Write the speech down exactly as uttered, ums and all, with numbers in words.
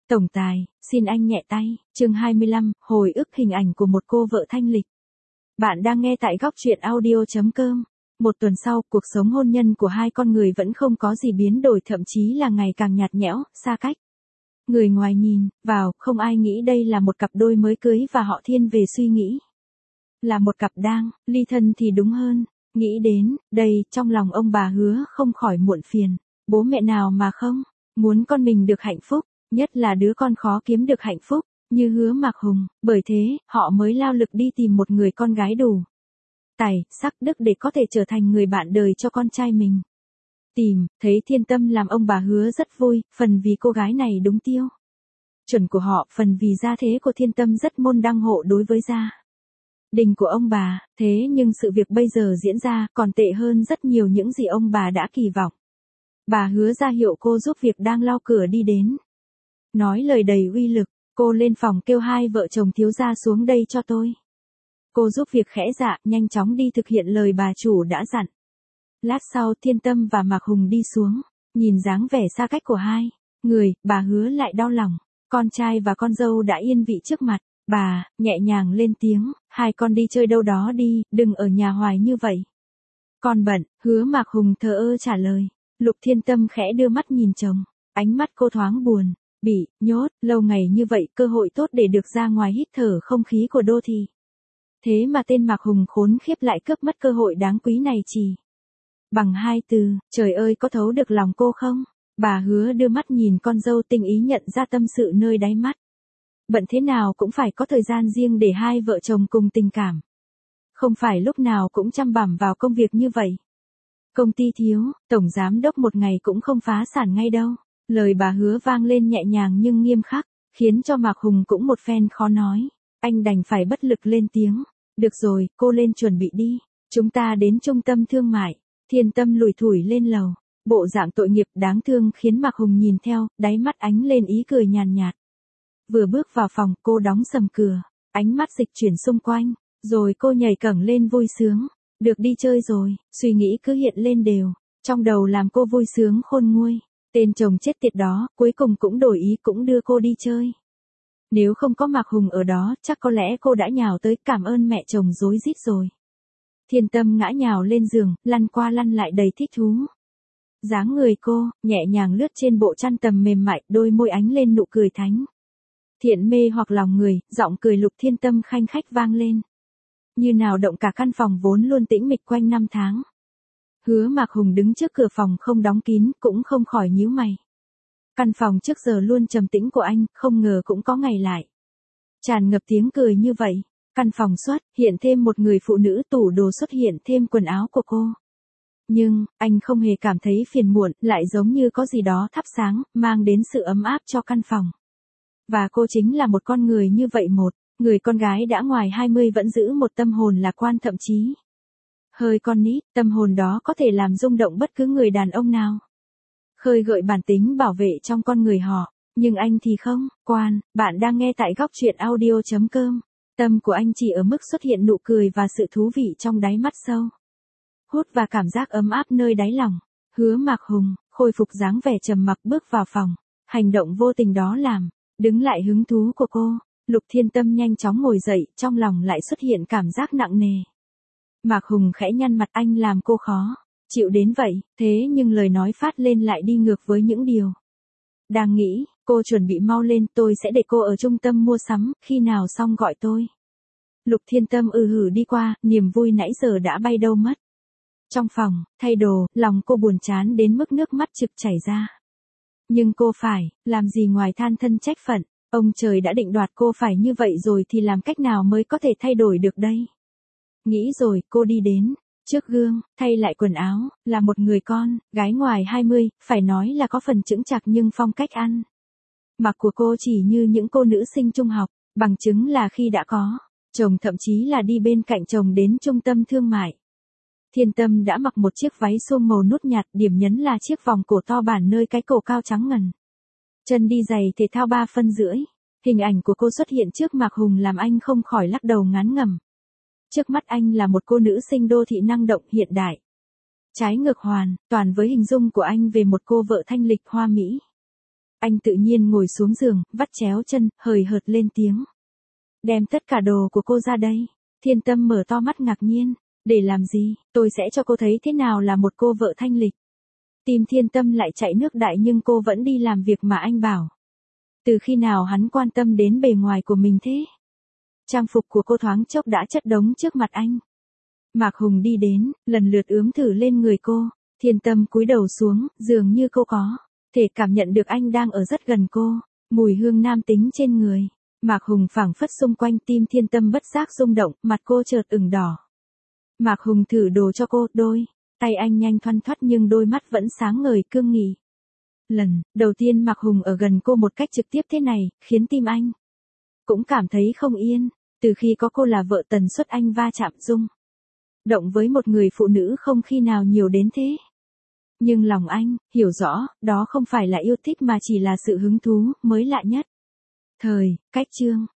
Tổng tài, xin anh nhẹ tay, chương hai mươi lăm, hồi ức hình ảnh của một cô vợ thanh lịch. Bạn đang nghe tại góc truyện audio.com. Một tuần sau, cuộc sống hôn nhân của hai con người vẫn không có gì biến đổi, thậm chí là ngày càng nhạt nhẽo, xa cách. Người ngoài nhìn vào, không ai nghĩ đây là một cặp đôi mới cưới và họ thiên về suy nghĩ là một cặp đang ly thân thì đúng hơn. Nghĩ đến đây, trong lòng ông bà Hứa không khỏi muộn phiền. Bố mẹ nào mà không muốn con mình được hạnh phúc, nhất là đứa con khó kiếm được hạnh phúc như Hứa Mạc Hùng, bởi thế họ mới lao lực đi tìm một người con gái đủ tài sắc đức để có thể trở thành người bạn đời cho con trai mình. Tìm thấy Thiên Tâm làm ông bà Hứa rất vui, phần vì cô gái này đúng tiêu chuẩn của họ, phần vì gia thế của Thiên Tâm rất môn đăng hộ đối với gia đình của ông bà. Thế nhưng sự việc bây giờ diễn ra còn tệ hơn rất nhiều những gì ông bà đã kỳ vọng. Bà Hứa ra hiệu cô giúp việc đang lau cửa đi đến, nói lời đầy uy lực: cô lên phòng kêu hai vợ chồng thiếu gia xuống đây cho tôi. Cô giúp việc khẽ dạ, nhanh chóng đi thực hiện lời bà chủ đã dặn. Lát sau Thiên Tâm và Mạc Hùng đi xuống, nhìn dáng vẻ xa cách của hai người, bà Hứa lại đau lòng. Con trai và con dâu đã yên vị trước mặt, bà nhẹ nhàng lên tiếng: hai con đi chơi đâu đó đi, đừng ở nhà hoài như vậy. Con bận. Hứa Mạc Hùng thờ ơ trả lời. Lục Thiên Tâm khẽ đưa mắt nhìn chồng, ánh mắt cô thoáng buồn. Bị nhốt lâu ngày như vậy, cơ hội tốt để được ra ngoài hít thở không khí của đô thị. Thế mà tên Mạc Hùng khốn khiếp lại cướp mất cơ hội đáng quý này chỉ bằng hai từ: trời ơi, có thấu được lòng cô không? Bà Hứa đưa mắt nhìn con dâu, tình ý nhận ra tâm sự nơi đáy mắt. Bận thế nào cũng phải có thời gian riêng để hai vợ chồng cùng tình cảm. Không phải lúc nào cũng chăm bằm vào công việc như vậy. Công ty thiếu tổng giám đốc một ngày cũng không phá sản ngay đâu. Lời bà Hứa vang lên nhẹ nhàng nhưng nghiêm khắc, khiến cho Mạc Hùng cũng một phen khó nói. Anh đành phải bất lực lên tiếng: được rồi, cô lên chuẩn bị đi. Chúng ta đến trung tâm thương mại. Thiên Tâm lủi thủi lên lầu, bộ dạng tội nghiệp đáng thương khiến Mạc Hùng nhìn theo, đáy mắt ánh lên ý cười nhàn nhạt. Vừa bước vào phòng, cô đóng sầm cửa, ánh mắt dịch chuyển xung quanh, rồi cô nhảy cẫng lên vui sướng. Được đi chơi rồi, suy nghĩ cứ hiện lên đều, trong đầu làm cô vui sướng khôn nguôi. Tên chồng chết tiệt đó, cuối cùng cũng đổi ý, cũng đưa cô đi chơi. Nếu không có Mạc Hùng ở đó, chắc có lẽ cô đã nhào tới cảm ơn mẹ chồng rối rít rồi. Thiên Tâm ngã nhào lên giường, lăn qua lăn lại đầy thích thú. Dáng người cô nhẹ nhàng lướt trên bộ chăn tầm mềm mại, đôi môi ánh lên nụ cười thánh thiện mê hoặc lòng người, giọng cười Lục Thiên Tâm khanh khách vang lên, như nào động cả căn phòng vốn luôn tĩnh mịch quanh năm tháng. Hứa Mạc Hùng đứng trước cửa phòng không đóng kín, cũng không khỏi nhíu mày. Căn phòng trước giờ luôn trầm tĩnh của anh, không ngờ cũng có ngày lại tràn ngập tiếng cười như vậy. Căn phòng xuất hiện thêm một người phụ nữ, tủ đồ xuất hiện thêm quần áo của cô. Nhưng, anh không hề cảm thấy phiền muộn, lại giống như có gì đó thắp sáng, mang đến sự ấm áp cho căn phòng. Và cô chính là một con người như vậy, một người con gái đã ngoài hai mươi vẫn giữ một tâm hồn lạc quan, thậm chí hơi con nít. Tâm hồn đó có thể làm rung động bất cứ người đàn ông nào, khơi gợi bản tính bảo vệ trong con người họ. Nhưng anh thì không. Quan, bạn đang nghe tại góc truyện audio.com. Tâm của anh chỉ ở mức xuất hiện nụ cười và sự thú vị trong đáy mắt sâu hút và cảm giác ấm áp nơi đáy lòng. Hứa Mạc Hùng khôi phục dáng vẻ trầm mặc bước vào phòng. Hành động vô tình đó làm đứng lại hứng thú của cô. Lục Thiên Tâm nhanh chóng ngồi dậy, trong lòng lại xuất hiện cảm giác nặng nề. Mạc Hùng khẽ nhăn mặt, anh làm cô khó chịu đến vậy. Thế nhưng lời nói phát lên lại đi ngược với những điều đang nghĩ. Cô chuẩn bị mau lên, tôi sẽ để cô ở trung tâm mua sắm, khi nào xong gọi tôi. Lục Thiên Tâm ừ hử đi qua, niềm vui nãy giờ đã bay đâu mất. Trong phòng, thay đồ, lòng cô buồn chán đến mức nước mắt trực chảy ra. Nhưng cô phải làm gì ngoài than thân trách phận. Ông trời đã định đoạt cô phải như vậy rồi thì làm cách nào mới có thể thay đổi được đây. Nghĩ rồi, cô đi đến trước gương, thay lại quần áo. Là một người con gái ngoài hai mươi, phải nói là có phần chững chạc, nhưng phong cách ăn mặc của cô chỉ như những cô nữ sinh trung học. Bằng chứng là khi đã có chồng, thậm chí là đi bên cạnh chồng đến trung tâm thương mại, Thiên Tâm đã mặc một chiếc váy suông màu nút nhạt, điểm nhấn là chiếc vòng cổ to bản nơi cái cổ cao trắng ngần. Chân đi giày thể thao ba phân rưỡi. Hình ảnh của cô xuất hiện trước Mạc Hùng làm anh không khỏi lắc đầu ngán ngẩm. Trước mắt anh là một cô nữ sinh đô thị năng động hiện đại. Trái ngược hoàn toàn với hình dung của anh về một cô vợ thanh lịch hoa mỹ. Anh tự nhiên ngồi xuống giường, vắt chéo chân, hời hợt lên tiếng. Đem tất cả đồ của cô ra đây. Thiên Tâm mở to mắt ngạc nhiên. Để làm gì, tôi sẽ cho cô thấy thế nào là một cô vợ thanh lịch. Tim Thiên Tâm lại chạy nước đại nhưng cô vẫn đi làm việc mà anh bảo. Từ khi nào hắn quan tâm đến bề ngoài của mình thế? Trang phục của cô thoáng chốc đã chất đống trước mặt anh. Mạc Hùng đi đến, lần lượt ướm thử lên người cô. Thiên Tâm cúi đầu xuống, dường như cô có thể cảm nhận được anh đang ở rất gần cô. Mùi hương nam tính trên người. Mạc Hùng phảng phất xung quanh, tim Thiên Tâm bất giác rung động, mặt cô chợt ửng đỏ. Mạc Hùng thử đồ cho cô, đôi tay anh nhanh thoăn thoắt nhưng đôi mắt vẫn sáng ngời cương nghị. Lần đầu tiên Mạc Hùng ở gần cô một cách trực tiếp thế này, khiến tim anh cũng cảm thấy không yên. Từ khi có cô là vợ, tần suất anh va chạm rung động với một người phụ nữ không khi nào nhiều đến thế. Nhưng lòng anh hiểu rõ, đó không phải là yêu thích mà chỉ là sự hứng thú mới lạ nhất. Thời cách chương